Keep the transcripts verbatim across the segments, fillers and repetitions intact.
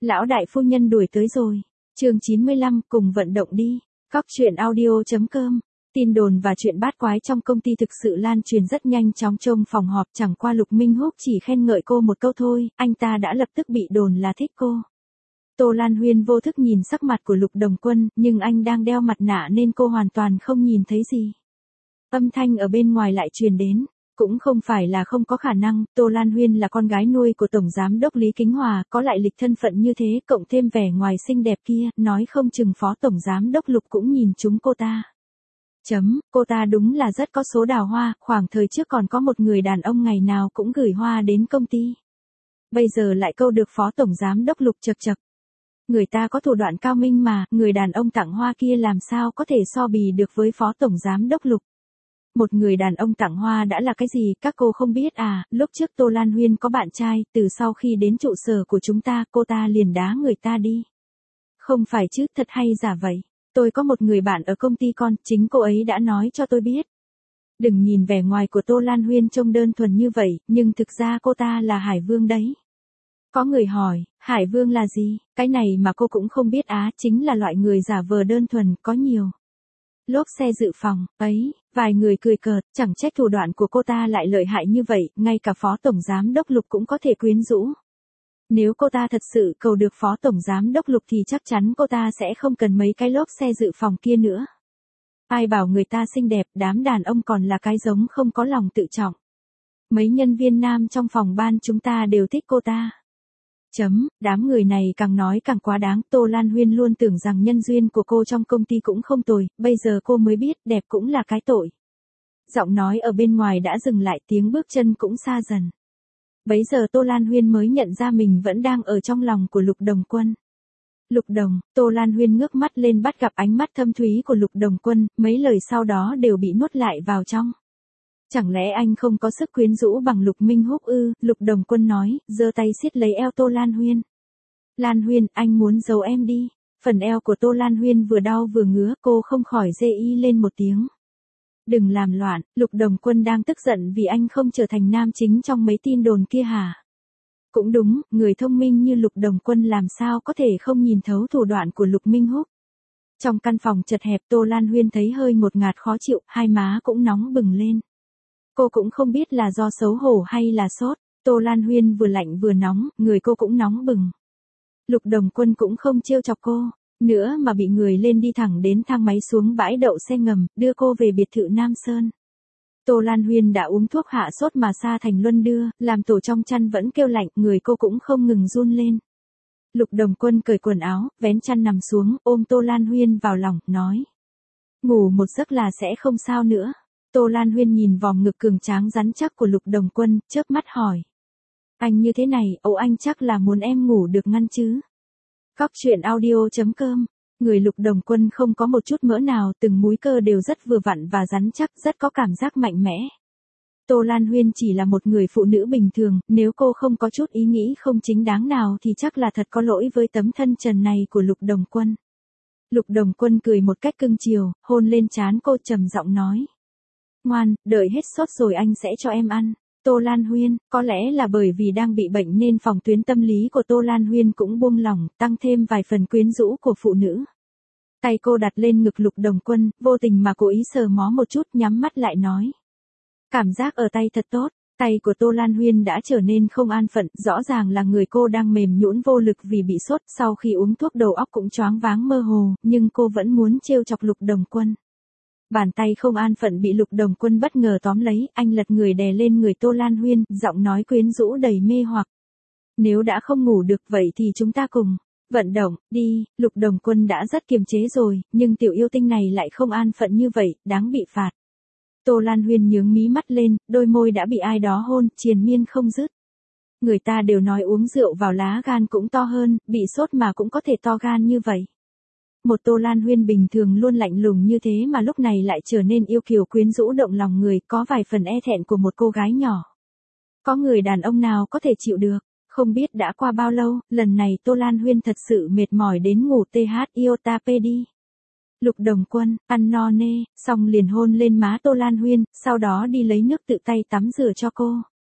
Lão đại phu nhân đuổi tới rồi. Chương chín mươi lăm, cùng vận động đi. Cóc truyện audio chấm com. Tin đồn và chuyện bát quái trong công ty thực sự lan truyền rất nhanh chóng. Trong phòng họp chẳng qua Lục Minh Húc chỉ khen ngợi cô một câu thôi, anh ta đã lập tức bị đồn là thích cô. Tô Lan Huyên vô thức nhìn sắc mặt của Lục Đồng Quân, nhưng anh đang đeo mặt nạ nên cô hoàn toàn không nhìn thấy gì. Âm thanh ở bên ngoài lại truyền đến. Cũng không phải là không có khả năng, Tô Lan Huyên là con gái nuôi của Tổng Giám đốc Lý Kính Hòa, có lại lịch thân phận như thế, cộng thêm vẻ ngoài xinh đẹp kia, nói không chừng Phó Tổng Giám đốc Lục cũng nhìn chúng cô ta. Chấm, cô ta đúng là rất có số đào hoa, khoảng thời trước còn có một người đàn ông ngày nào cũng gửi hoa đến công ty. Bây giờ lại câu được Phó Tổng Giám đốc Lục chật chật. Người ta có thủ đoạn cao minh mà, người đàn ông tặng hoa kia làm sao có thể so bì được với Phó Tổng Giám đốc Lục. Một người đàn ông tặng hoa đã là cái gì, các cô không biết à, lúc trước Tô Lan Huyên có bạn trai, từ sau khi đến trụ sở của chúng ta, cô ta liền đá người ta đi. Không phải chứ, thật hay giả vậy. Tôi có một người bạn ở công ty con, chính cô ấy đã nói cho tôi biết. Đừng nhìn vẻ ngoài của Tô Lan Huyên trông đơn thuần như vậy, nhưng thực ra cô ta là Hải Vương đấy. Có người hỏi, Hải Vương là gì? Cái này mà cô cũng không biết á, chính là loại người giả vờ đơn thuần, có nhiều lốp xe dự phòng, ấy, vài người cười cợt, chẳng trách thủ đoạn của cô ta lại lợi hại như vậy, ngay cả Phó Tổng Giám đốc Lục cũng có thể quyến rũ. Nếu cô ta thật sự cầu được Phó Tổng Giám đốc Lục thì chắc chắn cô ta sẽ không cần mấy cái lốp xe dự phòng kia nữa. Ai bảo người ta xinh đẹp, đám đàn ông còn là cái giống không có lòng tự trọng. Mấy nhân viên nam trong phòng ban chúng ta đều thích cô ta. Chấm, đám người này càng nói càng quá đáng, Tô Lan Huyên luôn tưởng rằng nhân duyên của cô trong công ty cũng không tồi, bây giờ cô mới biết, đẹp cũng là cái tội. Giọng nói ở bên ngoài đã dừng lại, tiếng bước chân cũng xa dần. Bấy giờ Tô Lan Huyên mới nhận ra mình vẫn đang ở trong lòng của Lục Đồng Quân. Lục Đồng, Tô Lan Huyên ngước mắt lên bắt gặp ánh mắt thâm thúy của Lục Đồng Quân, mấy lời sau đó đều bị nuốt lại vào trong. Chẳng lẽ anh không có sức quyến rũ bằng Lục Minh Húc ư? Lục Đồng Quân nói, giơ tay siết lấy eo Tô Lan Huyên. Lan Huyên, anh muốn giấu em đi. Phần eo của Tô Lan Huyên vừa đau vừa ngứa, cô không khỏi rê y lên một tiếng. Đừng làm loạn, Lục Đồng Quân đang tức giận vì anh không trở thành nam chính trong mấy tin đồn kia hả? Cũng đúng, người thông minh như Lục Đồng Quân làm sao có thể không nhìn thấu thủ đoạn của Lục Minh Húc. Trong căn phòng chật hẹp, Tô Lan Huyên thấy hơi ngột ngạt khó chịu, hai má cũng nóng bừng lên. Cô cũng không biết là do xấu hổ hay là sốt, Tô Lan Huyên vừa lạnh vừa nóng, người cô cũng nóng bừng. Lục Đồng Quân cũng không trêu chọc cô, nữa mà bị người lên đi thẳng đến thang máy xuống bãi đậu xe ngầm, đưa cô về biệt thự Nam Sơn. Tô Lan Huyên đã uống thuốc hạ sốt mà Sa Thành Luân đưa, làm tổ trong chăn vẫn kêu lạnh, người cô cũng không ngừng run lên. Lục Đồng Quân cởi quần áo, vén chăn nằm xuống, ôm Tô Lan Huyên vào lòng, nói. Ngủ một giấc là sẽ không sao nữa. Tô Lan Huyên nhìn vòng ngực cường tráng rắn chắc của Lục Đồng Quân, chớp mắt hỏi. Anh như thế này, ồ anh chắc là muốn em ngủ được ngăn chứ. Cóc truyện audio chấm com. Người Lục Đồng Quân không có một chút mỡ nào, từng múi cơ đều rất vừa vặn và rắn chắc, rất có cảm giác mạnh mẽ. Tô Lan Huyên chỉ là một người phụ nữ bình thường, nếu cô không có chút ý nghĩ không chính đáng nào thì chắc là thật có lỗi với tấm thân trần này của Lục Đồng Quân. Lục Đồng Quân cười một cách cưng chiều, hôn lên trán cô trầm giọng nói. Ngoan, đợi hết sốt rồi anh sẽ cho em ăn. Tô Lan Huyên, có lẽ là bởi vì đang bị bệnh nên phòng tuyến tâm lý của Tô Lan Huyên cũng buông lỏng, tăng thêm vài phần quyến rũ của phụ nữ. Tay cô đặt lên ngực Lục Đồng Quân, vô tình mà cố ý sờ mó một chút, nhắm mắt lại nói. Cảm giác ở tay thật tốt, tay của Tô Lan Huyên đã trở nên không an phận, rõ ràng là người cô đang mềm nhũn vô lực vì bị sốt, sau khi uống thuốc đầu óc cũng choáng váng mơ hồ, nhưng cô vẫn muốn trêu chọc Lục Đồng Quân. Bàn tay không an phận bị Lục Đồng Quân bất ngờ tóm lấy, anh lật người đè lên người Tô Lan Huyên, giọng nói quyến rũ đầy mê hoặc. Nếu đã không ngủ được vậy thì chúng ta cùng vận động, đi. Lục Đồng Quân đã rất kiềm chế rồi, nhưng tiểu yêu tinh này lại không an phận như vậy, đáng bị phạt. Tô Lan Huyên nhướng mí mắt lên, đôi môi đã bị ai đó hôn, triền miên không dứt. Người ta đều nói uống rượu vào lá gan cũng to hơn, bị sốt mà cũng có thể to gan như vậy. Một Tô Lan Huyên bình thường luôn lạnh lùng như thế mà lúc này lại trở nên yêu kiều quyến rũ động lòng người, có vài phần e thẹn của một cô gái nhỏ. Có người đàn ông nào có thể chịu được, không biết đã qua bao lâu, lần này Tô Lan Huyên thật sự mệt mỏi đến ngủ tê hát iota pê đi. Lục Đồng Quân, ăn no nê, xong liền hôn lên má Tô Lan Huyên, sau đó đi lấy nước tự tay tắm rửa cho cô.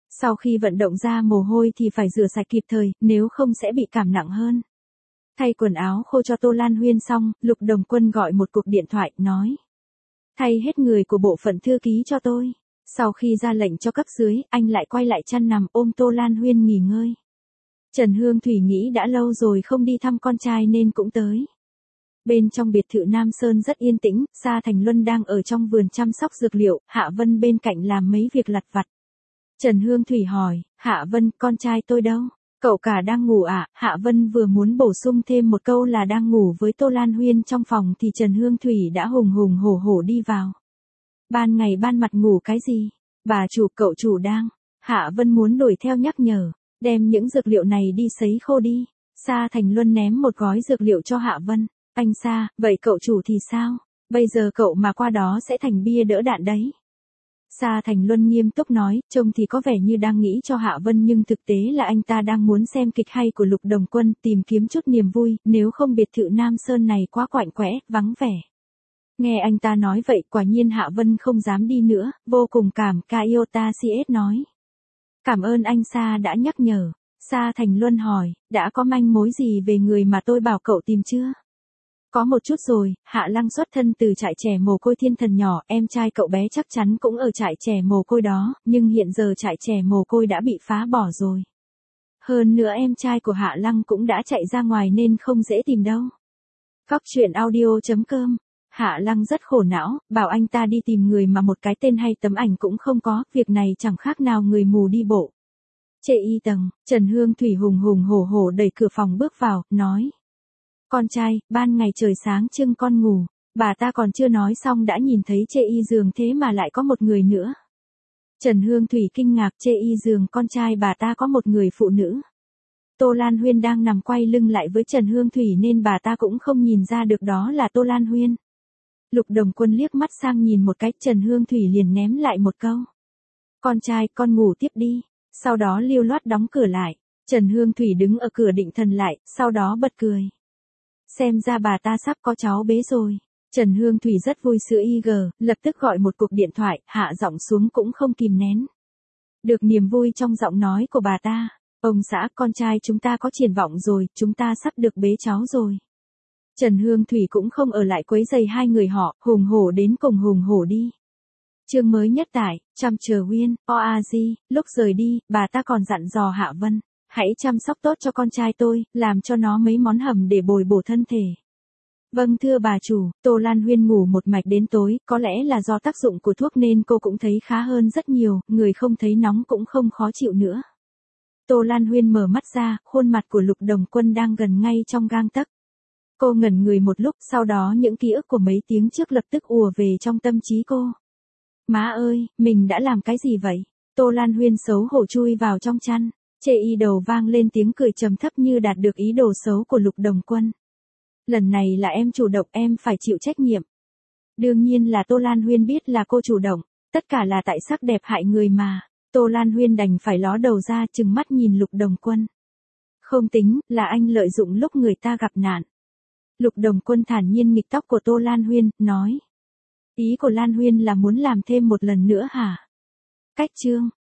Sau khi vận động ra mồ hôi thì phải rửa sạch kịp thời, nếu không sẽ bị cảm nặng hơn. Thay quần áo khô cho Tô Lan Huyên xong, Lục Đồng Quân gọi một cuộc điện thoại, nói. Thay hết người của bộ phận thư ký cho tôi. Sau khi ra lệnh cho cấp dưới, anh lại quay lại chăn nằm ôm Tô Lan Huyên nghỉ ngơi. Trần Hương Thủy nghĩ đã lâu rồi không đi thăm con trai nên cũng tới. Bên trong biệt thự Nam Sơn rất yên tĩnh, Sa Thành Luân đang ở trong vườn chăm sóc dược liệu, Hạ Vân bên cạnh làm mấy việc lặt vặt. Trần Hương Thủy hỏi, Hạ Vân, con trai tôi đâu? Cậu cả đang ngủ à? Hạ Vân vừa muốn bổ sung thêm một câu là đang ngủ với Tô Lan Huyên trong phòng thì Trần Hương Thủy đã hùng hùng hổ hổ đi vào. Ban ngày ban mặt ngủ cái gì? Bà chủ, cậu chủ đang. Hạ Vân muốn đuổi theo nhắc nhở, đem những dược liệu này đi sấy khô đi. Sa Thành Luân ném một gói dược liệu cho Hạ Vân. Anh Sa, vậy cậu chủ thì sao? Bây giờ cậu mà qua đó sẽ thành bia đỡ đạn đấy. Sa Thành Luân nghiêm túc nói, trông thì có vẻ như đang nghĩ cho Hạ Vân nhưng thực tế là anh ta đang muốn xem kịch hay của Lục Đồng Quân, tìm kiếm chút niềm vui, nếu không biệt thự Nam Sơn này quá quạnh quẽ, vắng vẻ. Nghe anh ta nói vậy, quả nhiên Hạ Vân không dám đi nữa, vô cùng cảm, Kaiota xê ét nói. Cảm ơn anh Sa đã nhắc nhở. Sa Thành Luân hỏi, đã có manh mối gì về người mà tôi bảo cậu tìm chưa? Có một chút rồi, Hạ Lăng xuất thân từ trại trẻ mồ côi Thiên Thần nhỏ, em trai cậu bé chắc chắn cũng ở trại trẻ mồ côi đó, nhưng hiện giờ trại trẻ mồ côi đã bị phá bỏ rồi. Hơn nữa em trai của Hạ Lăng cũng đã chạy ra ngoài nên không dễ tìm đâu. Cóc truyện audio chấm com. Hạ Lăng rất khổ não, bảo anh ta đi tìm người mà một cái tên hay tấm ảnh cũng không có, việc này chẳng khác nào người mù đi bộ. Trệ y tầng, Trần Hương Thủy hùng hùng hổ hổ đẩy cửa phòng bước vào, nói. Con trai, ban ngày trời sáng trưng con ngủ, bà ta còn chưa nói xong đã nhìn thấy Trệ y giường thế mà lại có một người nữa. Trần Hương Thủy kinh ngạc, Trệ y giường con trai bà ta có một người phụ nữ. Tô Lan Huyên đang nằm quay lưng lại với Trần Hương Thủy nên bà ta cũng không nhìn ra được đó là Tô Lan Huyên. Lục Đồng Quân liếc mắt sang nhìn một cái, Trần Hương Thủy liền ném lại một câu. Con trai, con ngủ tiếp đi, sau đó lưu loát đóng cửa lại. Trần Hương Thủy đứng ở cửa định thần lại, sau đó bật cười. Xem ra bà ta sắp có cháu bế rồi. Trần Hương Thủy rất vui sữa y gờ, lập tức gọi một cuộc điện thoại, hạ giọng xuống cũng không kìm nén. Được niềm vui trong giọng nói của bà ta. Ông xã, con trai chúng ta có triển vọng rồi, chúng ta sắp được bế cháu rồi. Trần Hương Thủy cũng không ở lại quấy rầy hai người họ, hùng hổ đến cùng hùng hổ đi. Chương mới nhất tại, Trăm Chờ Uyên, o a di, lúc rời đi, bà ta còn dặn dò Hạ Vân. Hãy chăm sóc tốt cho con trai tôi, làm cho nó mấy món hầm để bồi bổ thân thể. Vâng thưa bà chủ, Tô Lan Huyên ngủ một mạch đến tối, có lẽ là do tác dụng của thuốc nên cô cũng thấy khá hơn rất nhiều, người không thấy nóng cũng không khó chịu nữa. Tô Lan Huyên mở mắt ra, khuôn mặt của Lục Đồng Quân đang gần ngay trong gang tấc. Cô ngẩn người một lúc, sau đó những ký ức của mấy tiếng trước lập tức ùa về trong tâm trí cô. Má ơi, mình đã làm cái gì vậy? Tô Lan Huyên xấu hổ chui vào trong chăn. Trệ y đầu vang lên tiếng cười trầm thấp như đạt được ý đồ xấu của Lục Đồng Quân. Lần này là em chủ động, em phải chịu trách nhiệm. Đương nhiên là Tô Lan Huyên biết là cô chủ động, tất cả là tại sắc đẹp hại người mà. Tô Lan Huyên đành phải ló đầu ra trừng mắt nhìn Lục Đồng Quân. Không tính, là anh lợi dụng lúc người ta gặp nạn. Lục Đồng Quân thản nhiên nghịch tóc của Tô Lan Huyên, nói. Ý của Lan Huyên là muốn làm thêm một lần nữa hả? Cách chương.